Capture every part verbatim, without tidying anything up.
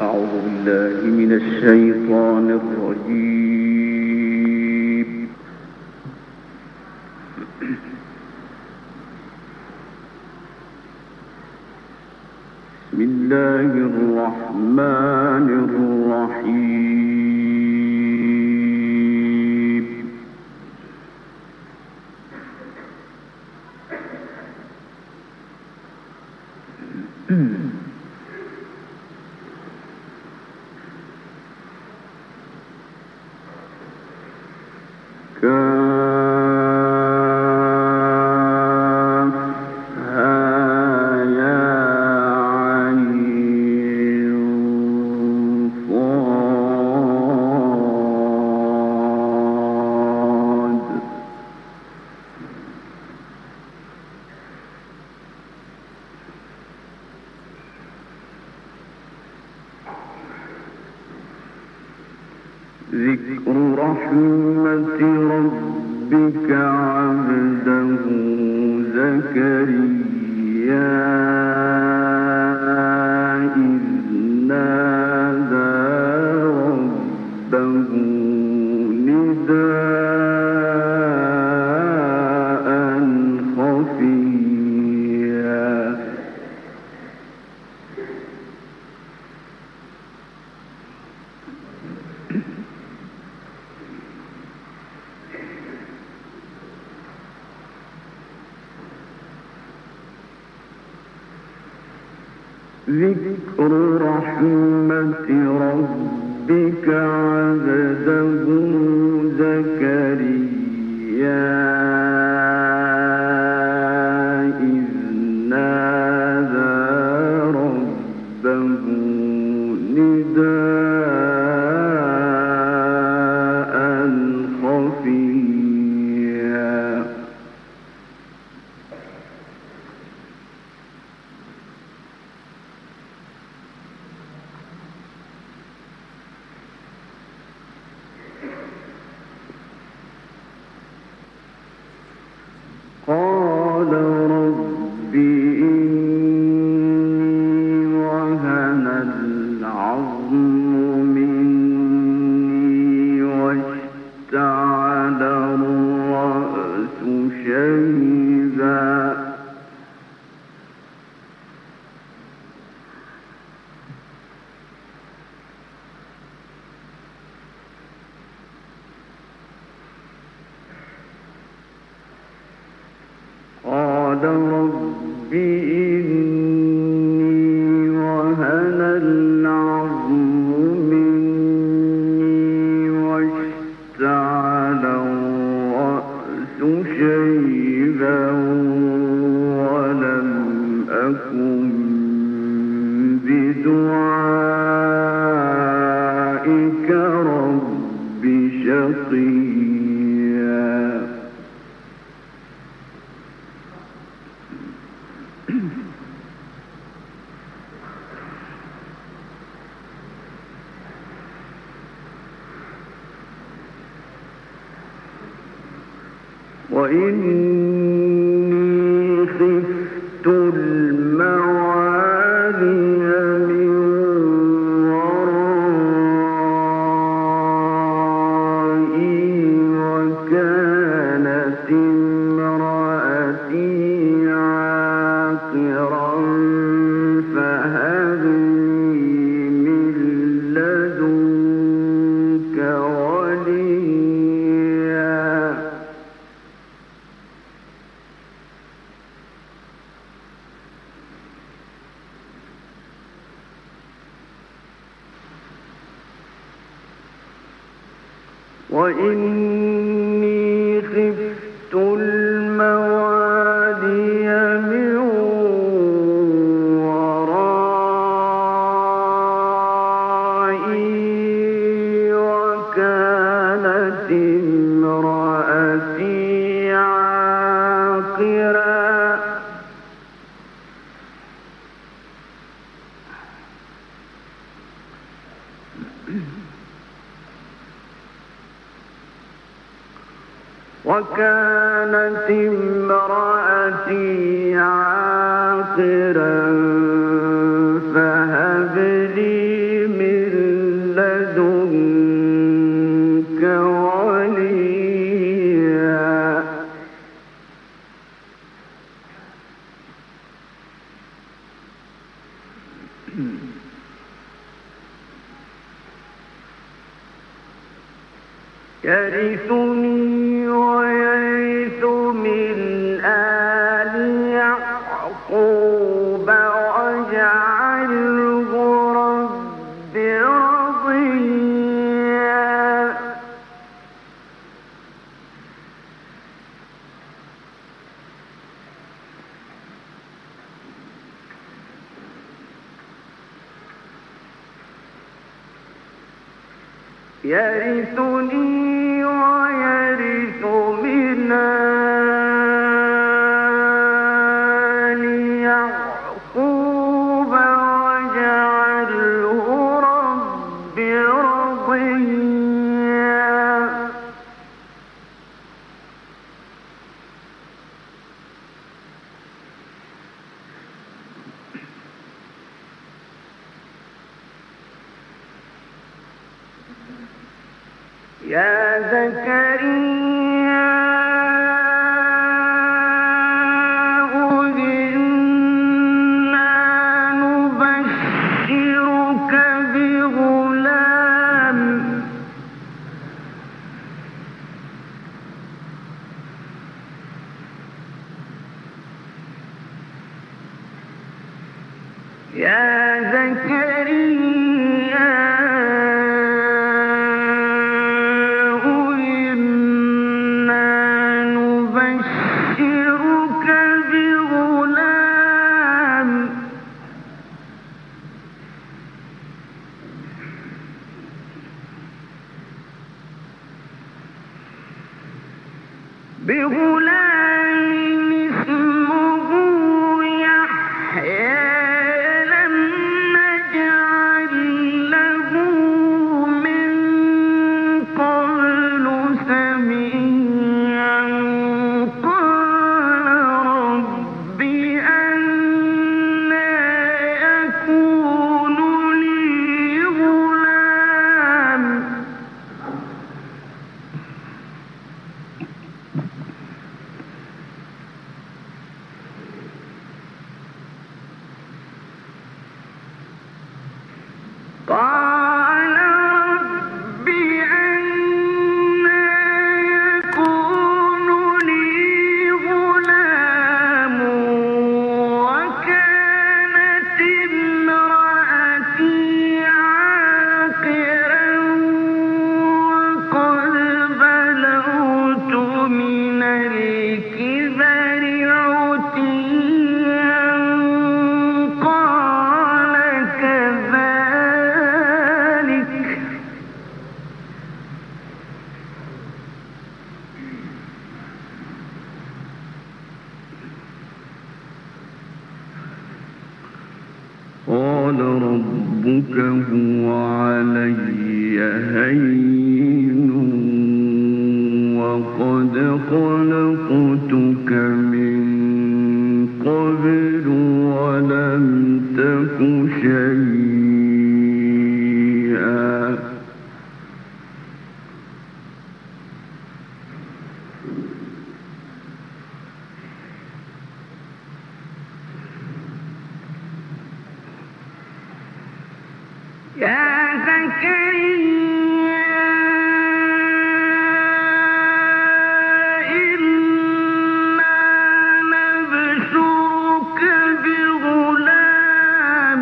أعوذ بالله من الشيطان الرجيم. بسم الله الرحمن الرحيم. ذكر رحمة ربك عبده زكريا إذ نادى ربه نداء خفيا ذكر رحمة ربك عبده زكريا إذ نادى ربه نداء خفيا قال رب إني وهن العظم مني واشتعل الرأس شيبا قال رب إني وهن العظم مني واشتعل الرأس شيبا ولم أكن بدعائك رب شقيا وإني خفت الموالي من ورائي وكانت امرأتي عاقرا فهب لي من لدنك وليا وإني خفت الموالي من ورائي وكانت امرأتي عاقرا وكانت امرأتي عاقرا فهب لي من لدنك وليا يرثني ويرث من آل يعقوب واجعله رب رضيا يرثني ويرث من آل يعقوب واجعله رب رضيا يا زكريا إنا نبشرك بغلام يا زكريا بغلام اسمه يحيى لم نجعل له من قبل سميعا قال رب أنى يكون لي غلام قال رب أنى يكون لي غلام وكانت امرأتي عاقرا وقد بلغت من الكبر عتيا قال كذلك قال ربك هو علي هين وقد خلقتك من قبل ولم تك شيئا يا زكريا إنا نبشرك بغلام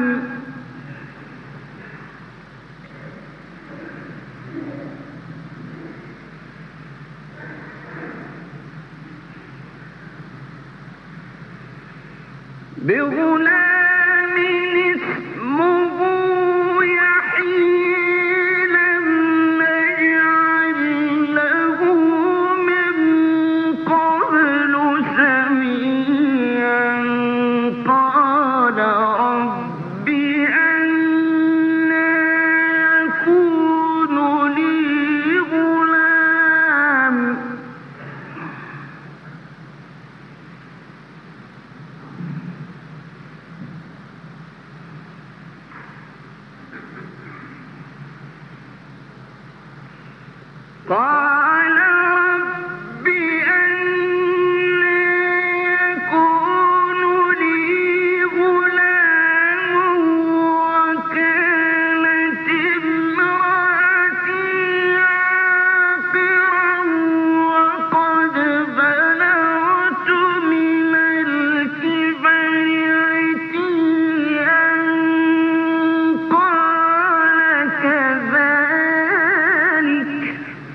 بغلام اسمه قال رب أنى يكون لي غلام وكانت امرأتي عاقرا وقد بلغت من الكبر عتيا قال كذلك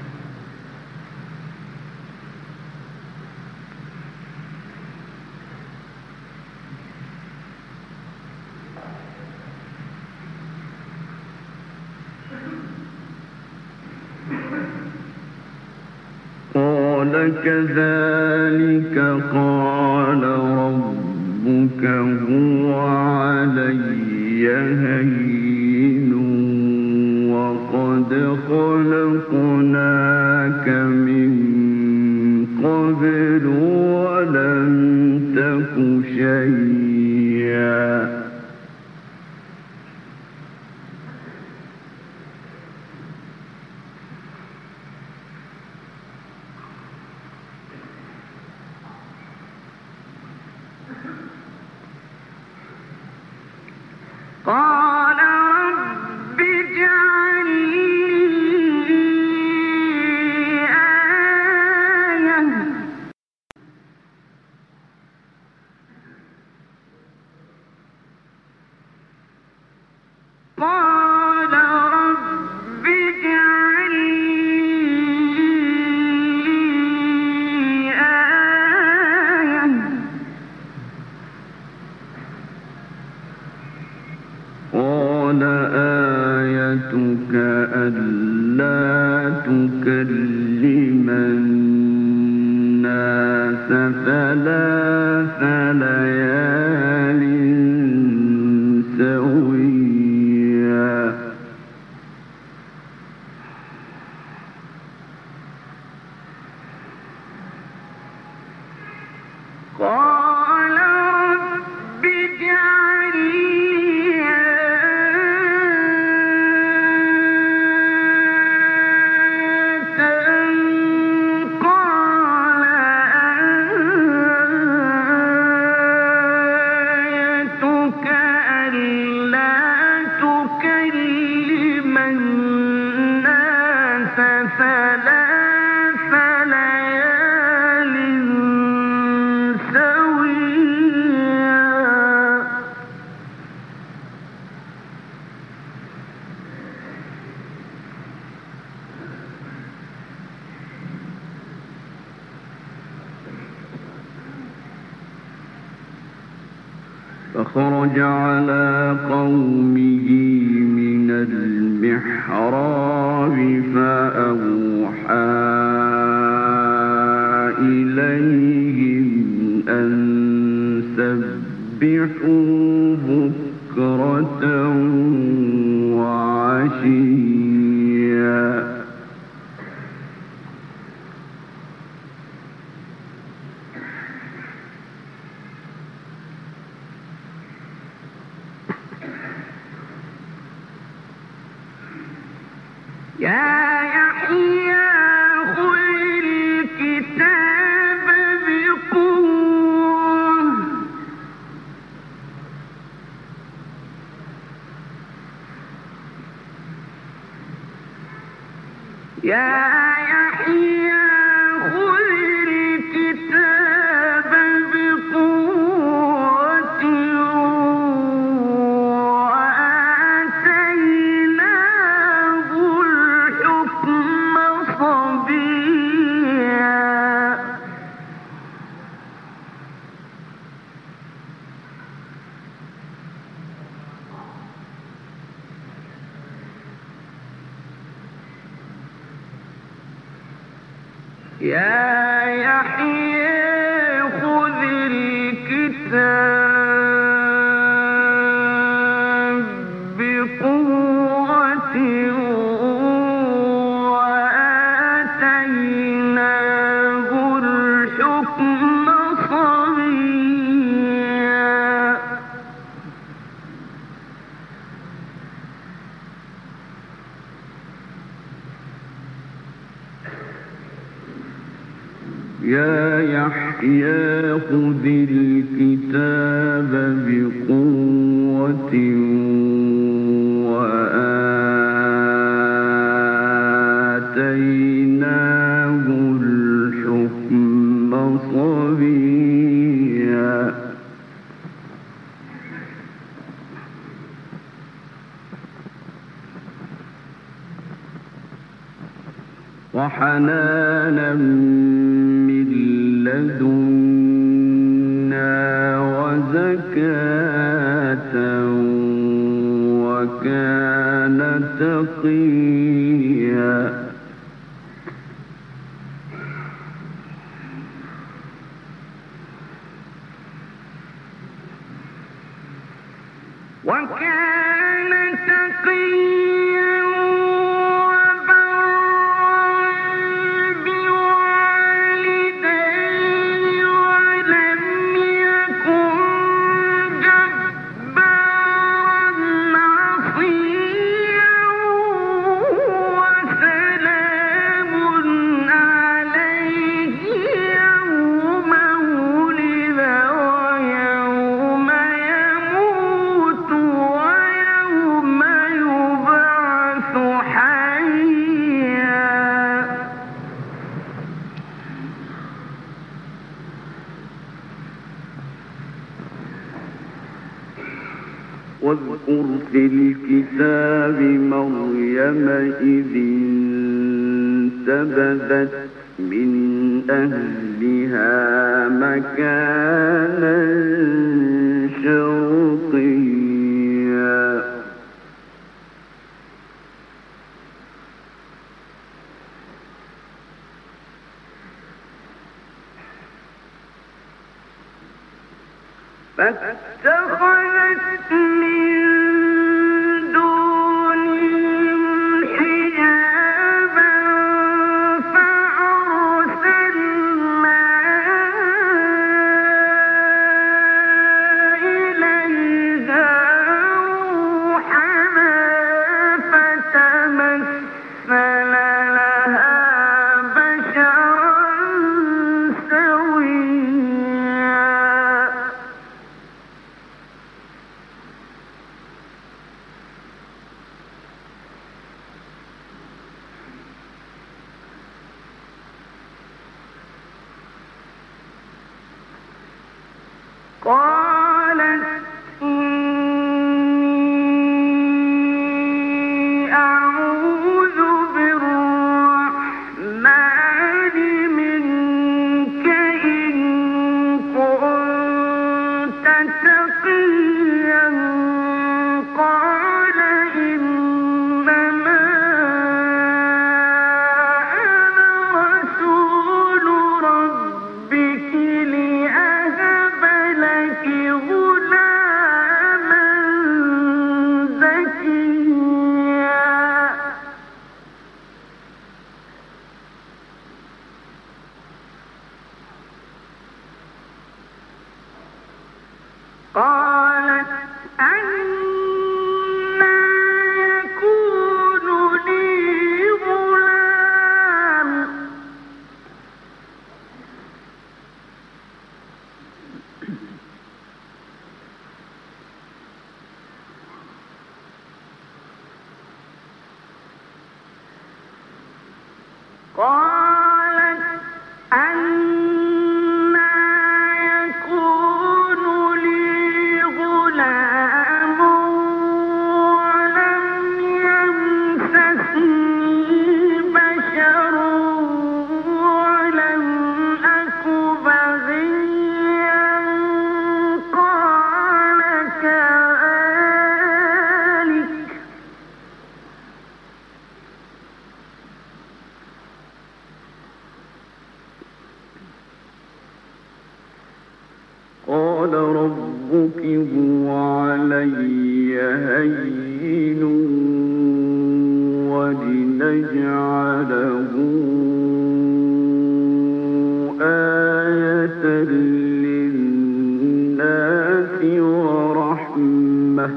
قال كذلك قال ربك هو علي هين وقد خلقناك من قبل ولم تك شيئا قال رب اجعل لي آية قال رب اجعل لي آية قال آيتك ألا تكلم الناس ثلاث ليال سويا قال رب اجعل لي آية قال آيتك ألا تكلم الناس ثلاث ليال سويا فخرج على قومه من المحراب فأوحى إليهم أن سبحوا بكرة وعشيا يا يحيى خذ الكتاب بقوة يا يحيى خذ الكتاب بقوة وآتيناه الحكم صبيا يا يحيى خذ الكتاب بقوة وآتيناه الحكم صبيا يا يحيى خذ الكتاب بقوة وآتيناه الحكم صبيا وحنانا من لدنا وزكاة وكان تقيا وكان تقيا واذكر في الكتاب مريم إذ انتبذت من أهلها مكانا شرقيا فاتخذت من دونهم حجابا فأرسلنا إليها روحنا فتمثل لها بشرا سويا قالت إني أعوذ بالرحمن منك إن كنت تقيا قال إنما أنا رسول ربك لأهب لك غلاما زكيا قالت أنى يكون لي غلام قالت أنى يكون لي غلام ولم يمسسني بشر ولم أك بغيا قال كذلك قال ربك هو علي هين ولنجعله آية للناس ورحمة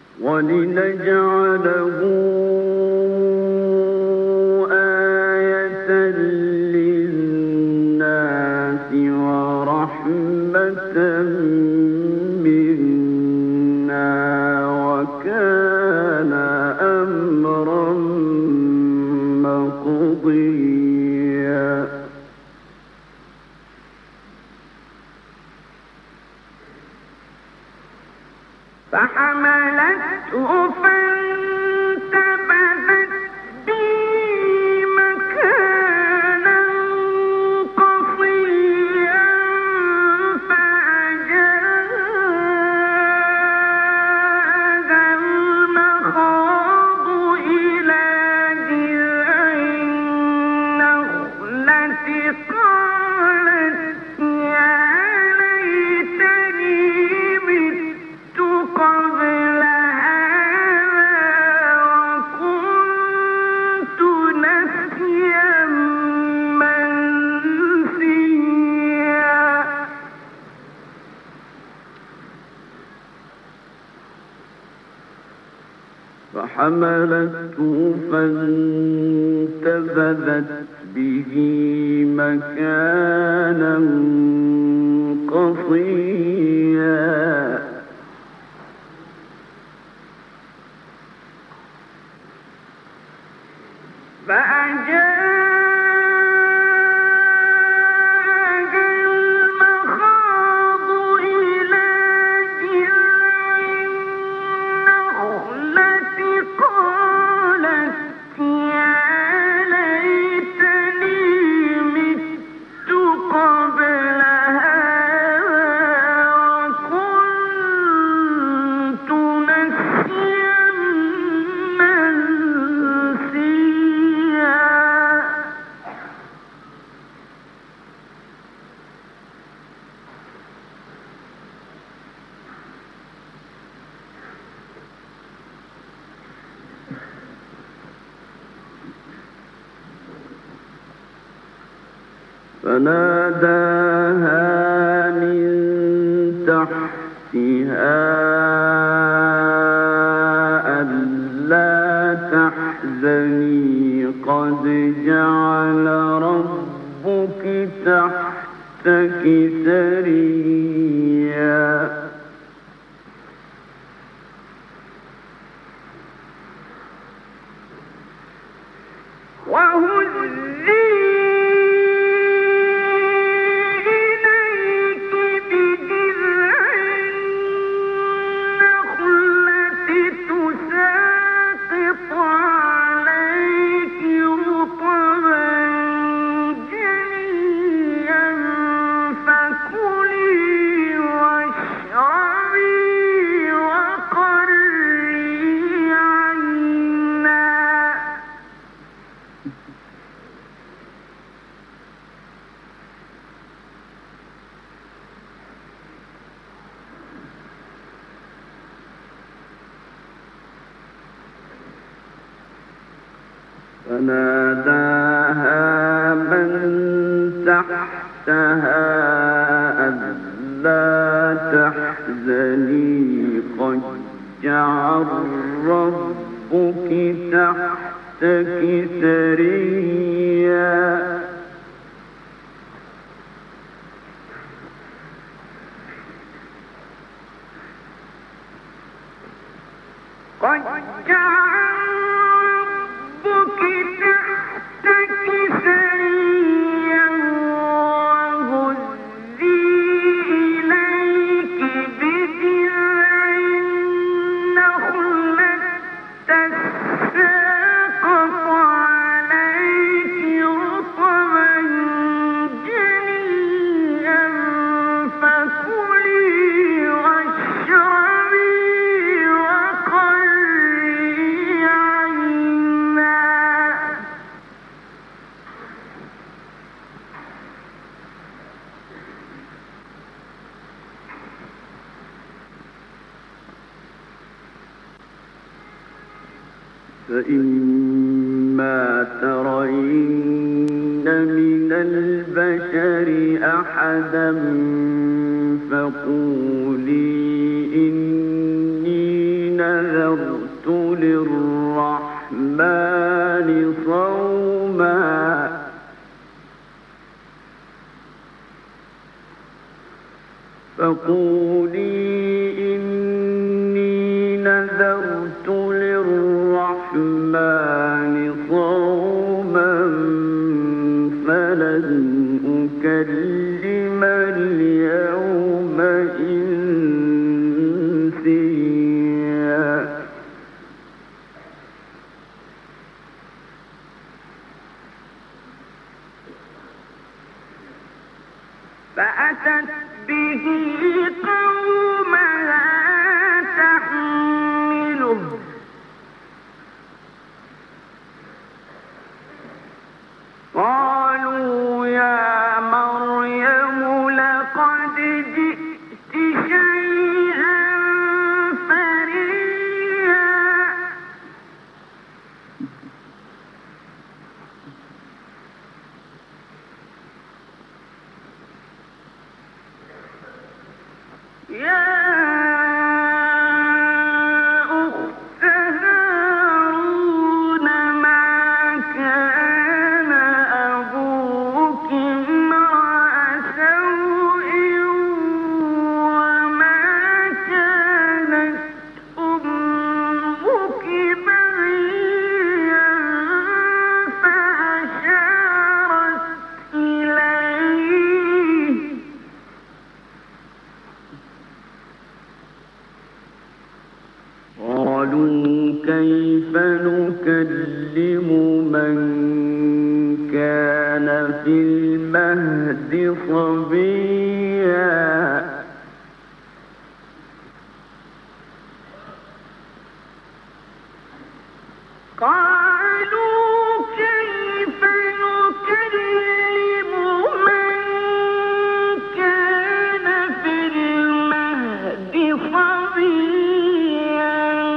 ولنجعله آية فحملته فانتبذت به مكانا قصيا فناداها من تحتها ألا تحزني قد جعل ربك تحتك سريا وهزي فناداها من تحتها ألا تحزني قد جعل ربك تحتك سريا قد جعل فإما ترين من البشر أحدا فقولي إني نذرت للرحمن صوما فقولي إني نذرت للرحمن صوما فلن أكلم اليوم إنسيا كيف نكلم من كان في المهد صبيا قالوا كيف نكلم من كان في المهد صبيا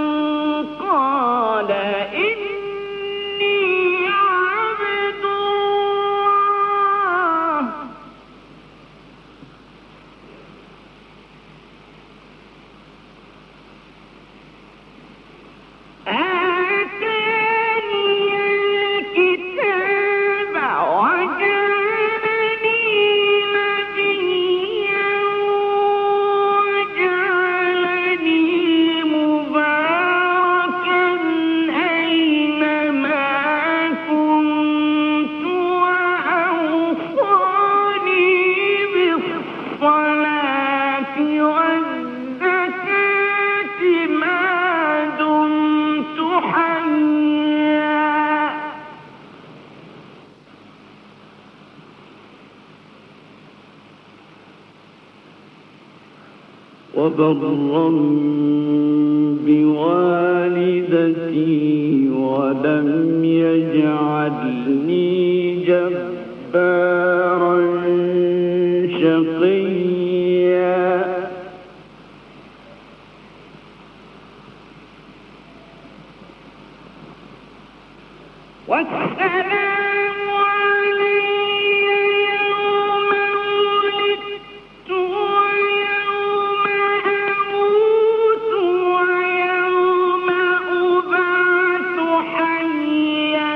قال إني عبد الله وبرا بوالدتي ولم يجعلني جبارا شقيا والسلام علي يوم ولدت ويوم أموت ويوم أبعث حيا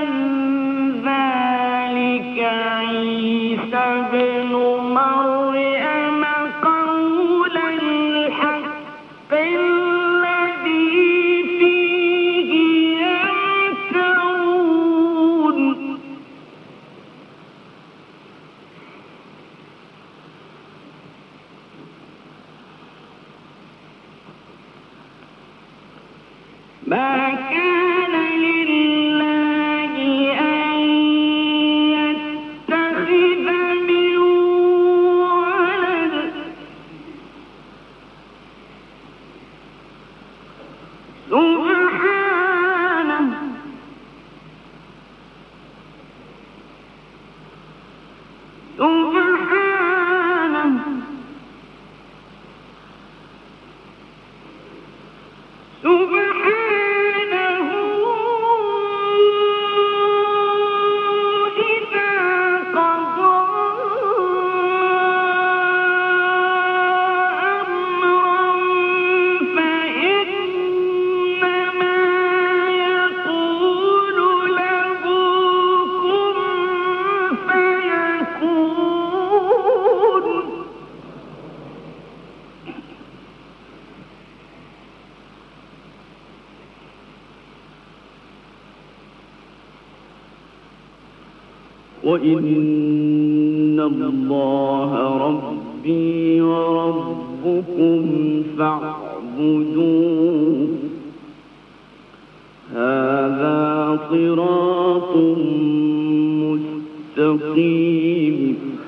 ذلك عيسى ابن مريم قول الحق الذي فيه يمترون ما كان لله أن يتخذ من ولد سبحانه سبحانه سبحانه إذا قضى أمرا فإنما يقول له كن فيكون وإن الله ربي وربكم فاعبدوه هذا صراط مستقيم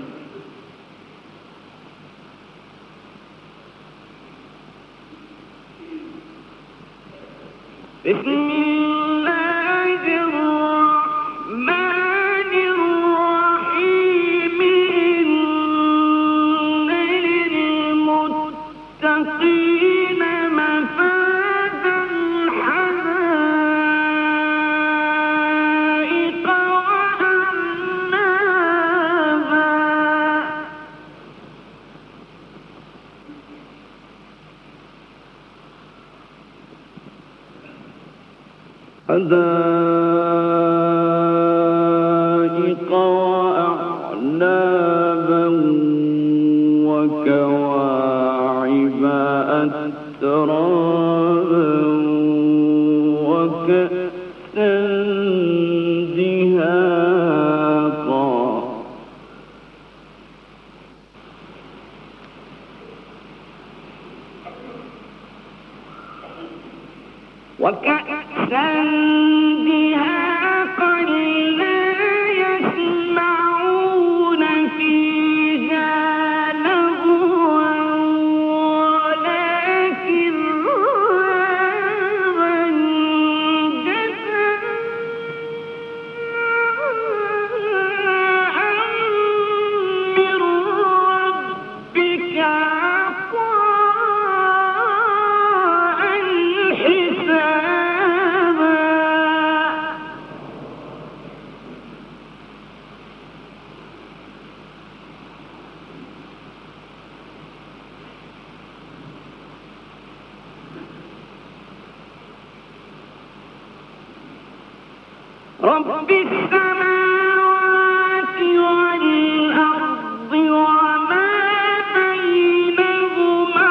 بسم الله الرحمن الرحيم إن للمتقين مفازا حدائق وأعنابا حدائق وأعنابا وكواعب أترابا وكأسا دهاقا وكأسا رب السماوات والأرض وما بينهما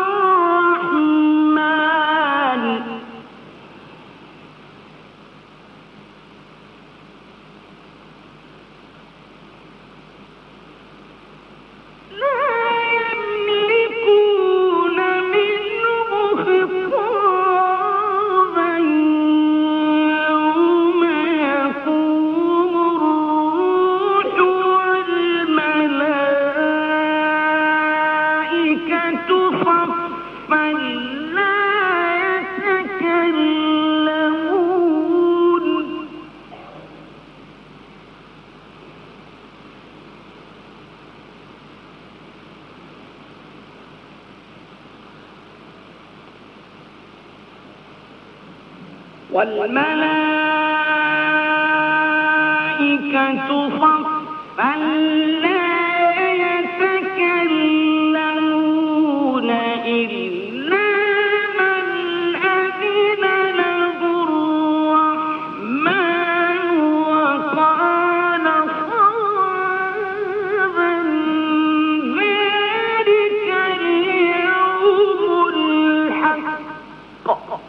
الرحمن لا يملكون منه خطابا يوم يقوم الروح والملائكة صفا لا يتكلمون والملائكة صفا لا يتكلمون إلا من أذن له الرحمن وقال صوابا ذلك اليوم الحق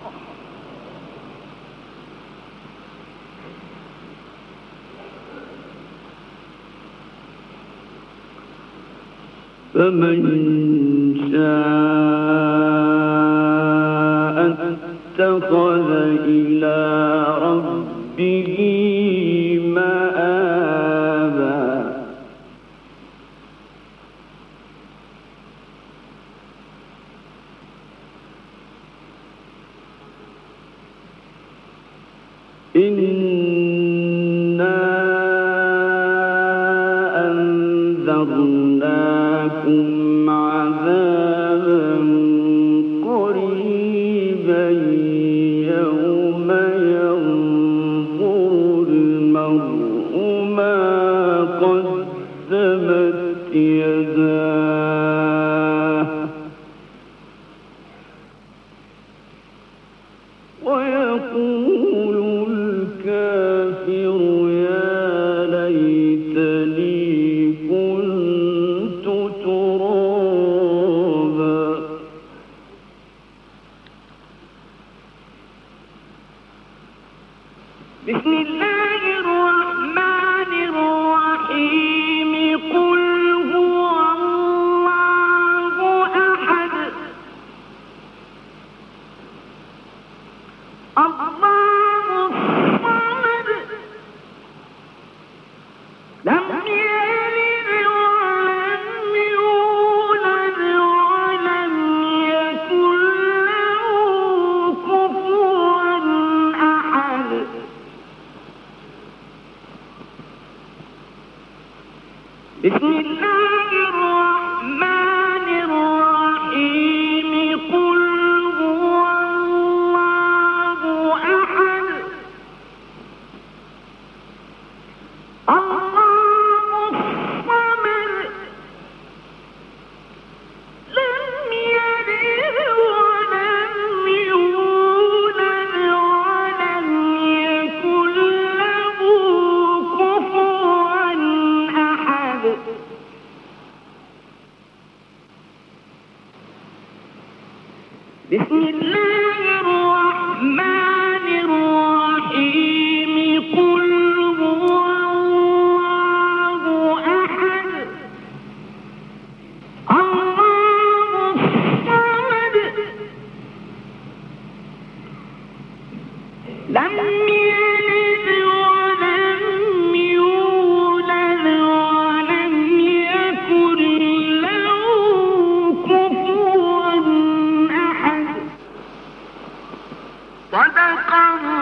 فمن شاء اتخذ إلى ربه مآبا إنا أنذرناكم عذابا قريبا يوم ينظر المرء ما قدمت يداه ويقول الكافر يا ليتني كنت ترابا بسم الله الرحمن الرحيم قل هو الله أحد الله الصمد لم يلد ولم يولد ولم يكن له كفوا أحد بسم الله الرحمن الرحيم قل هو الله أحد لم يلد ولم يولد ولم يكن له كفوا أحد. صدق الله